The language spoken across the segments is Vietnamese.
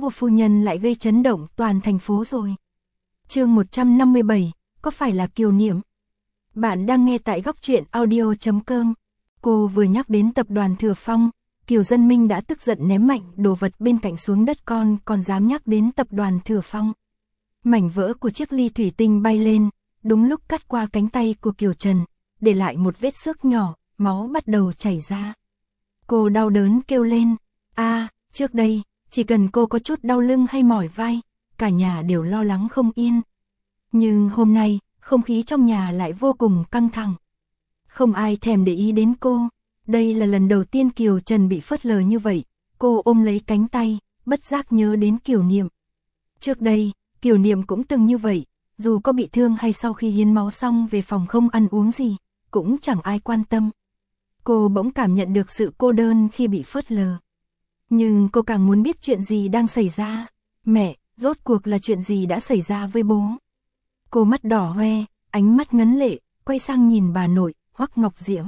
của phu nhân lại gây chấn động toàn thành phố rồi. Chương 157, có phải là Kiều Niệm? Bạn đang nghe tại góc truyện audio.com. Cô vừa nhắc đến tập đoàn Thừa Phong, Kiều Dân Minh đã tức giận ném mạnh đồ vật bên cạnh xuống đất, còn dám nhắc đến tập đoàn Thừa Phong. Mảnh vỡ của chiếc ly thủy tinh bay lên, đúng lúc cắt qua cánh tay của Kiều Trần, để lại một vết xước nhỏ, máu bắt đầu chảy ra. Cô đau đớn kêu lên, trước đây, chỉ cần cô có chút đau lưng hay mỏi vai, cả nhà đều lo lắng không yên. Nhưng hôm nay, không khí trong nhà lại vô cùng căng thẳng. Không ai thèm để ý đến cô. Đây là lần đầu tiên Kiều Trần bị phớt lờ như vậy. Cô ôm lấy cánh tay, bất giác nhớ đến Kiều Niệm. Trước đây, Kiều Niệm cũng từng như vậy. Dù có bị thương hay sau khi hiến máu xong về phòng không ăn uống gì, cũng chẳng ai quan tâm. Cô bỗng cảm nhận được sự cô đơn khi bị phớt lờ. Nhưng cô càng muốn biết chuyện gì đang xảy ra. Mẹ, rốt cuộc là chuyện gì đã xảy ra với bố? Cô mắt đỏ hoe, ánh mắt ngấn lệ, quay sang nhìn bà nội, Hoắc Ngọc Diễm.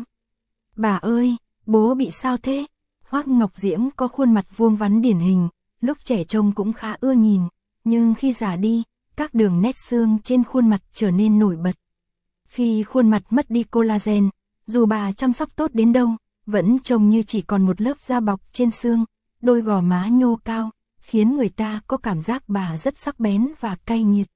Bà ơi, bố bị sao thế? Hoắc Ngọc Diễm có khuôn mặt vuông vắn điển hình, lúc trẻ trông cũng khá ưa nhìn, nhưng khi già đi, các đường nét xương trên khuôn mặt trở nên nổi bật. Khi khuôn mặt mất đi collagen, dù bà chăm sóc tốt đến đâu, vẫn trông như chỉ còn một lớp da bọc trên xương, đôi gò má nhô cao, khiến người ta có cảm giác bà rất sắc bén và cay nghiệt.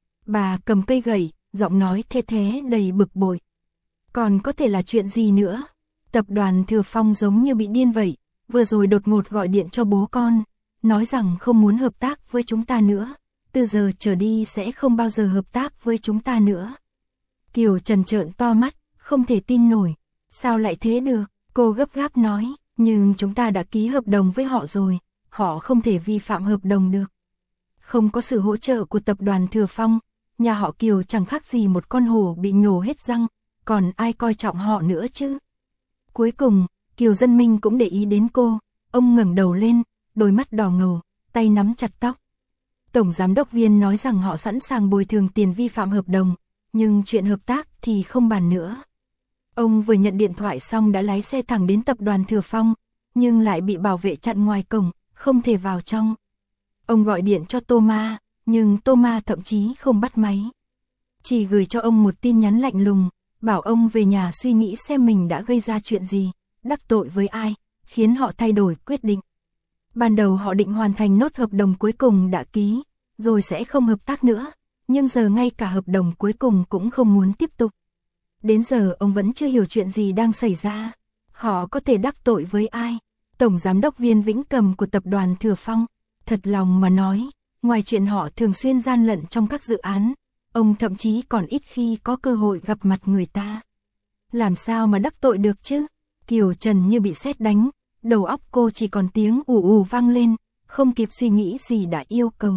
Bà cầm cây gậy, giọng nói thê thé đầy bực bội. Còn có thể là chuyện gì nữa? Tập đoàn Thừa Phong giống như bị điên vậy, vừa rồi đột ngột gọi điện cho bố con, nói rằng không muốn hợp tác với chúng ta nữa, từ giờ trở đi sẽ không bao giờ hợp tác với chúng ta nữa. Kiều Trần trợn to mắt, không thể tin nổi. Sao lại thế được? Cô gấp gáp nói, nhưng chúng ta đã ký hợp đồng với họ rồi, họ không thể vi phạm hợp đồng được. Không có sự hỗ trợ của tập đoàn Thừa Phong, nhà họ Kiều chẳng khác gì một con hổ bị nhổ hết răng, còn ai coi trọng họ nữa chứ? Cuối cùng, Kiều Dân Minh cũng để ý đến cô, ông ngẩng đầu lên, đôi mắt đỏ ngầu, tay nắm chặt tóc. Tổng giám đốc Viên nói rằng họ sẵn sàng bồi thường tiền vi phạm hợp đồng, nhưng chuyện hợp tác thì không bàn nữa. Ông vừa nhận điện thoại xong đã lái xe thẳng đến tập đoàn Thừa Phong, nhưng lại bị bảo vệ chặn ngoài cổng, không thể vào trong. Ông gọi điện cho Thomas, nhưng Thomas thậm chí không bắt máy. Chỉ gửi cho ông một tin nhắn lạnh lùng, bảo ông về nhà suy nghĩ xem mình đã gây ra chuyện gì, đắc tội với ai, khiến họ thay đổi quyết định. Ban đầu họ định hoàn thành nốt hợp đồng cuối cùng đã ký, rồi sẽ không hợp tác nữa, nhưng giờ ngay cả hợp đồng cuối cùng cũng không muốn tiếp tục. Đến giờ ông vẫn chưa hiểu chuyện gì đang xảy ra. Họ có thể đắc tội với ai? Tổng giám đốc Viên Vĩnh Cầm của tập đoàn Thừa Phong, thật lòng mà nói, ngoài chuyện họ thường xuyên gian lận trong các dự án, ông thậm chí còn ít khi có cơ hội gặp mặt người ta. Làm sao mà đắc tội được chứ? Kiều Trần như bị sét đánh, đầu óc cô chỉ còn tiếng ù ù vang lên, không kịp suy nghĩ gì đã yêu cầu.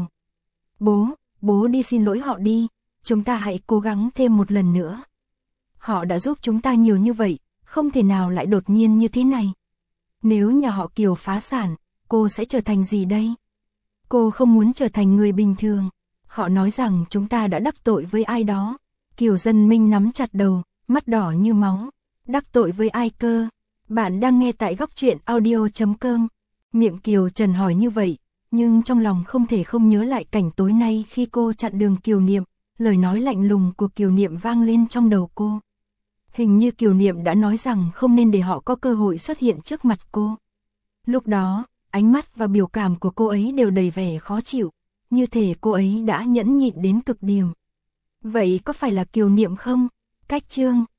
Bố đi xin lỗi họ đi, chúng ta hãy cố gắng thêm một lần nữa. Họ đã giúp chúng ta nhiều như vậy, không thể nào lại đột nhiên như thế này. Nếu nhà họ Kiều phá sản, cô sẽ trở thành gì đây? Cô không muốn trở thành người bình thường. Họ nói rằng chúng ta đã đắc tội với ai đó. Kiều Dân Minh nắm chặt đầu, mắt đỏ như máu. Đắc tội với ai cơ? Bạn đang nghe tại góc truyện audio.com. Miệng Kiều Trần hỏi như vậy, nhưng trong lòng không thể không nhớ lại cảnh tối nay khi cô chặn đường Kiều Niệm. Lời nói lạnh lùng của Kiều Niệm vang lên trong đầu cô. Hình như Kiều Niệm đã nói rằng không nên để họ có cơ hội xuất hiện trước mặt cô. Lúc đó, ánh mắt và biểu cảm của cô ấy đều đầy vẻ khó chịu, như thể cô ấy đã nhẫn nhịn đến cực điểm. Vậy có phải là Kiều Niệm không? Cách chương